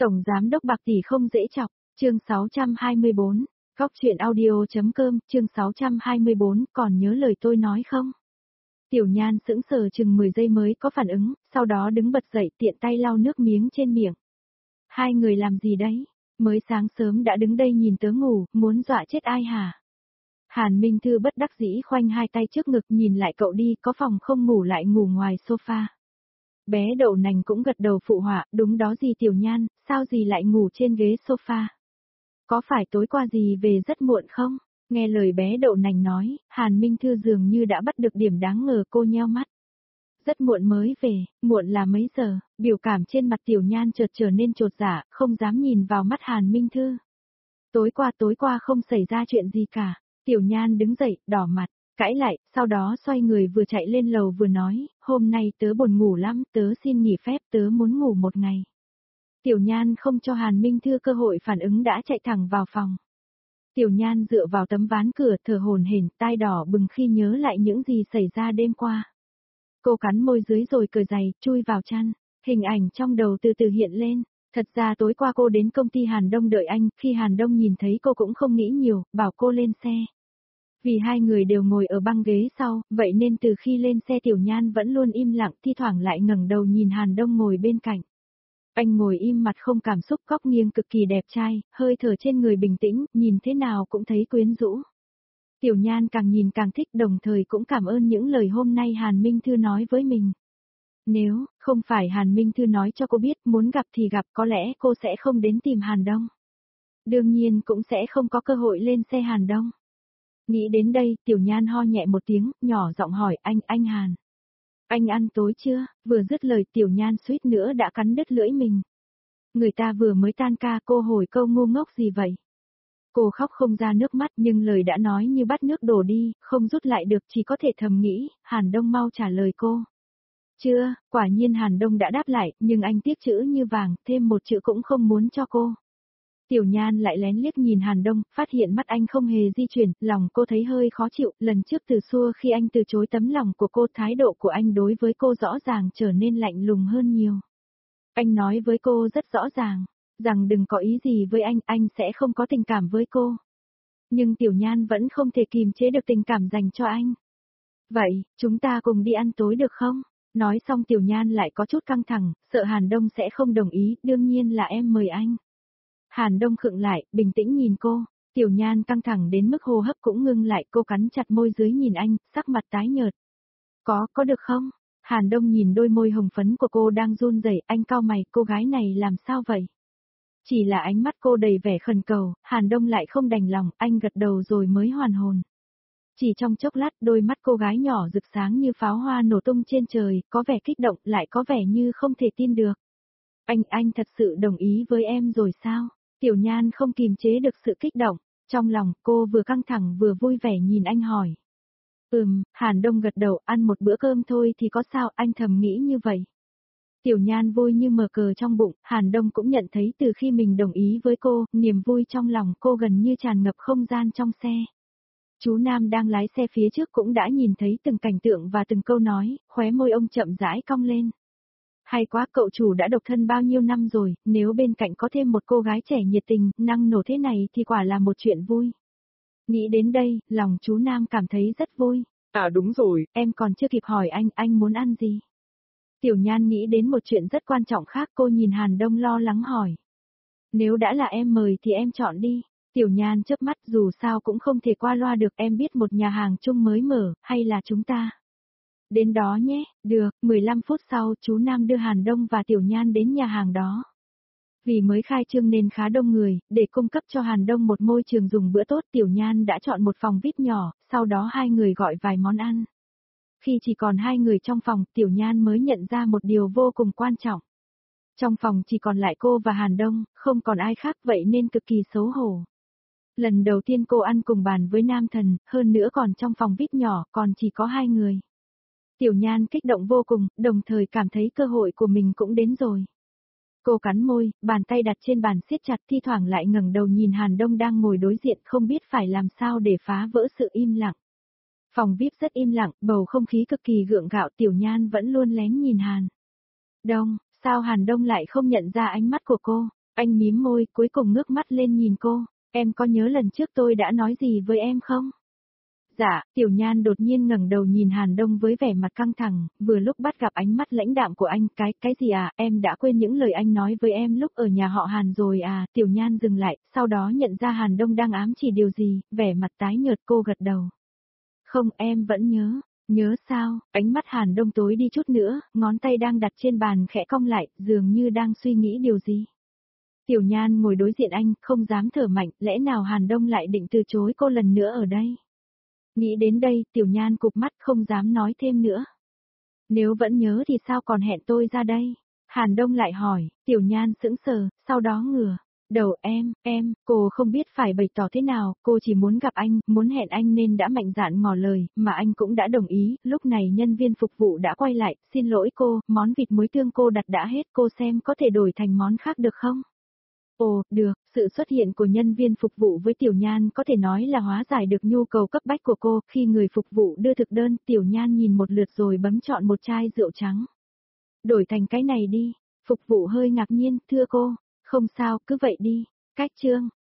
Tổng giám đốc Bạc tỷ không dễ chọc, chương 624, Góc truyện audio.com, chương 624, còn nhớ lời tôi nói không? Tiểu Nhan sững sờ chừng 10 giây mới có phản ứng, sau đó đứng bật dậy tiện tay lau nước miếng trên miệng. Hai người làm gì đấy? Mới sáng sớm đã đứng đây nhìn tớ ngủ, muốn dọa chết ai hả? Hàn Minh Thư bất đắc dĩ khoanh hai tay trước ngực nhìn lại cậu đi, có phòng không ngủ lại ngủ ngoài sofa. Bé đậu nành cũng gật đầu phụ họa, đúng đó gì Tiểu Nhan, sao gì lại ngủ trên ghế sofa? Có phải tối qua gì về rất muộn không? Nghe lời bé đậu nành nói, Hàn Minh Thư dường như đã bắt được điểm đáng ngờ, cô nheo mắt. Rất muộn mới về, muộn là mấy giờ? Biểu cảm trên mặt Tiểu Nhan chợt trở nên chột dạ, không dám nhìn vào mắt Hàn Minh Thư. Tối qua không xảy ra chuyện gì cả. Tiểu Nhan đứng dậy, đỏ mặt, cãi lại, sau đó xoay người vừa chạy lên lầu vừa nói, hôm nay tớ buồn ngủ lắm, tớ xin nghỉ phép, tớ muốn ngủ một ngày. Tiểu Nhan không cho Hàn Minh Thư cơ hội phản ứng đã chạy thẳng vào phòng. Tiểu Nhan dựa vào tấm ván cửa thở hổn hển, tai đỏ bừng khi nhớ lại những gì xảy ra đêm qua. Cô cắn môi dưới rồi cởi giày, chui vào chăn, hình ảnh trong đầu từ từ hiện lên. Thật ra tối qua cô đến công ty Hàn Đông đợi anh, khi Hàn Đông nhìn thấy cô cũng không nghĩ nhiều, bảo cô lên xe. Vì hai người đều ngồi ở băng ghế sau, vậy nên từ khi lên xe Tiểu Nhan vẫn luôn im lặng, thi thoảng lại ngẩng đầu nhìn Hàn Đông ngồi bên cạnh. Anh ngồi im mặt không cảm xúc, góc nghiêng cực kỳ đẹp trai, hơi thở trên người bình tĩnh, nhìn thế nào cũng thấy quyến rũ. Tiểu Nhan càng nhìn càng thích, đồng thời cũng cảm ơn những lời hôm nay Hàn Minh Thư nói với mình. Nếu không phải Hàn Minh Thư nói cho cô biết muốn gặp thì gặp, có lẽ cô sẽ không đến tìm Hàn Đông. Đương nhiên cũng sẽ không có cơ hội lên xe Hàn Đông. Nghĩ đến đây, Tiểu Nhan ho nhẹ một tiếng, nhỏ giọng hỏi anh Hàn. Anh ăn tối chưa? Vừa dứt lời Tiểu Nhan suýt nữa đã cắn đứt lưỡi mình. Người ta vừa mới tan ca, cô hồi câu ngu ngốc gì vậy? Cô khóc không ra nước mắt nhưng lời đã nói như bắt nước đổ đi, không rút lại được, chỉ có thể thầm nghĩ, Hàn Đông mau trả lời cô. Chưa, quả nhiên Hàn Đông đã đáp lại, nhưng anh tiếc chữ như vàng, thêm một chữ cũng không muốn cho cô. Tiểu Nhan lại lén liếc nhìn Hàn Đông, phát hiện mắt anh không hề di chuyển, lòng cô thấy hơi khó chịu, lần trước từ xưa khi anh từ chối tấm lòng của cô, thái độ của anh đối với cô rõ ràng trở nên lạnh lùng hơn nhiều. Anh nói với cô rất rõ ràng, rằng đừng có ý gì với anh sẽ không có tình cảm với cô. Nhưng Tiểu Nhan vẫn không thể kìm chế được tình cảm dành cho anh. Vậy, chúng ta cùng đi ăn tối được không? Nói xong Tiểu Nhan lại có chút căng thẳng, sợ Hàn Đông sẽ không đồng ý, đương nhiên là em mời anh. Hàn Đông khựng lại, bình tĩnh nhìn cô, Tiểu Nhan căng thẳng đến mức hô hấp cũng ngưng lại, cô cắn chặt môi dưới nhìn anh, sắc mặt tái nhợt. Có được không? Hàn Đông nhìn đôi môi hồng phấn của cô đang run rẩy, anh cau mày, cô gái này làm sao vậy? Chỉ là ánh mắt cô đầy vẻ khẩn cầu, Hàn Đông lại không đành lòng, anh gật đầu rồi mới hoàn hồn. Chỉ trong chốc lát, đôi mắt cô gái nhỏ rực sáng như pháo hoa nổ tung trên trời, có vẻ kích động, lại có vẻ như không thể tin được. Anh thật sự đồng ý với em rồi sao? Tiểu Nhan không kìm chế được sự kích động, trong lòng cô vừa căng thẳng vừa vui vẻ nhìn anh hỏi. Hàn Đông gật đầu, ăn một bữa cơm thôi thì có sao, anh thầm nghĩ như vậy. Tiểu Nhan vui như mở cờ trong bụng, Hàn Đông cũng nhận thấy từ khi mình đồng ý với cô, niềm vui trong lòng cô gần như tràn ngập không gian trong xe. Chú Nam đang lái xe phía trước cũng đã nhìn thấy từng cảnh tượng và từng câu nói, khóe môi ông chậm rãi cong lên. Hay quá, cậu chủ đã độc thân bao nhiêu năm rồi, nếu bên cạnh có thêm một cô gái trẻ nhiệt tình, năng nổ thế này thì quả là một chuyện vui. Nghĩ đến đây, lòng chú Nam cảm thấy rất vui. À đúng rồi, em còn chưa kịp hỏi anh muốn ăn gì? Tiểu Nhan nghĩ đến một chuyện rất quan trọng khác, cô nhìn Hàn Đông lo lắng hỏi. Nếu đã là em mời thì em chọn đi. Tiểu Nhan chớp mắt, dù sao cũng không thể qua loa được, em biết một nhà hàng chung mới mở, hay là chúng ta đến đó nhé? Được, 15 phút sau chú Nam đưa Hàn Đông và Tiểu Nhan đến nhà hàng đó. Vì mới khai trương nên khá đông người, để cung cấp cho Hàn Đông một môi trường dùng bữa tốt, Tiểu Nhan đã chọn một phòng VIP nhỏ, sau đó hai người gọi vài món ăn. Khi chỉ còn hai người trong phòng, Tiểu Nhan mới nhận ra một điều vô cùng quan trọng. Trong phòng chỉ còn lại cô và Hàn Đông, không còn ai khác, vậy nên cực kỳ xấu hổ. Lần đầu tiên cô ăn cùng bàn với nam thần, hơn nữa còn trong phòng VIP nhỏ, còn chỉ có hai người. Tiểu Nhan kích động vô cùng, đồng thời cảm thấy cơ hội của mình cũng đến rồi. Cô cắn môi, bàn tay đặt trên bàn siết chặt, thi thoảng lại ngẩng đầu nhìn Hàn Đông đang ngồi đối diện, không biết phải làm sao để phá vỡ sự im lặng. Phòng VIP rất im lặng, bầu không khí cực kỳ gượng gạo, Tiểu Nhan vẫn luôn lén nhìn Hàn Đông, sao Hàn Đông lại không nhận ra ánh mắt của cô? Anh mím môi, cuối cùng ngước mắt lên nhìn cô, em có nhớ lần trước tôi đã nói gì với em không? Dạ, Tiểu Nhan đột nhiên ngẩng đầu nhìn Hàn Đông với vẻ mặt căng thẳng, vừa lúc bắt gặp ánh mắt lãnh đạm của anh, cái gì à, em đã quên những lời anh nói với em lúc ở nhà họ Hàn rồi à, Tiểu Nhan dừng lại, sau đó nhận ra Hàn Đông đang ám chỉ điều gì, vẻ mặt tái nhợt cô gật đầu. Không, em vẫn nhớ sao, ánh mắt Hàn Đông tối đi chút nữa, ngón tay đang đặt trên bàn khẽ cong lại, dường như đang suy nghĩ điều gì. Tiểu Nhan ngồi đối diện anh, không dám thở mạnh, lẽ nào Hàn Đông lại định từ chối cô lần nữa ở đây? Nghĩ đến đây, Tiểu Nhan cụp mắt không dám nói thêm nữa. Nếu vẫn nhớ thì sao còn hẹn tôi ra đây? Hàn Đông lại hỏi, Tiểu Nhan sững sờ, sau đó ngửa. Đầu cô không biết phải bày tỏ thế nào, cô chỉ muốn gặp anh, muốn hẹn anh nên đã mạnh dạn ngỏ lời, mà anh cũng đã đồng ý, lúc này nhân viên phục vụ đã quay lại, xin lỗi cô, món vịt muối tương cô đặt đã hết, cô xem có thể đổi thành món khác được không? Ồ, được, sự xuất hiện của nhân viên phục vụ với Tiểu Nhan có thể nói là hóa giải được nhu cầu cấp bách của cô, khi người phục vụ đưa thực đơn, Tiểu Nhan nhìn một lượt rồi bấm chọn một chai rượu trắng. Đổi thành cái này đi, phục vụ hơi ngạc nhiên, thưa cô, không sao, cứ vậy đi, cách chương.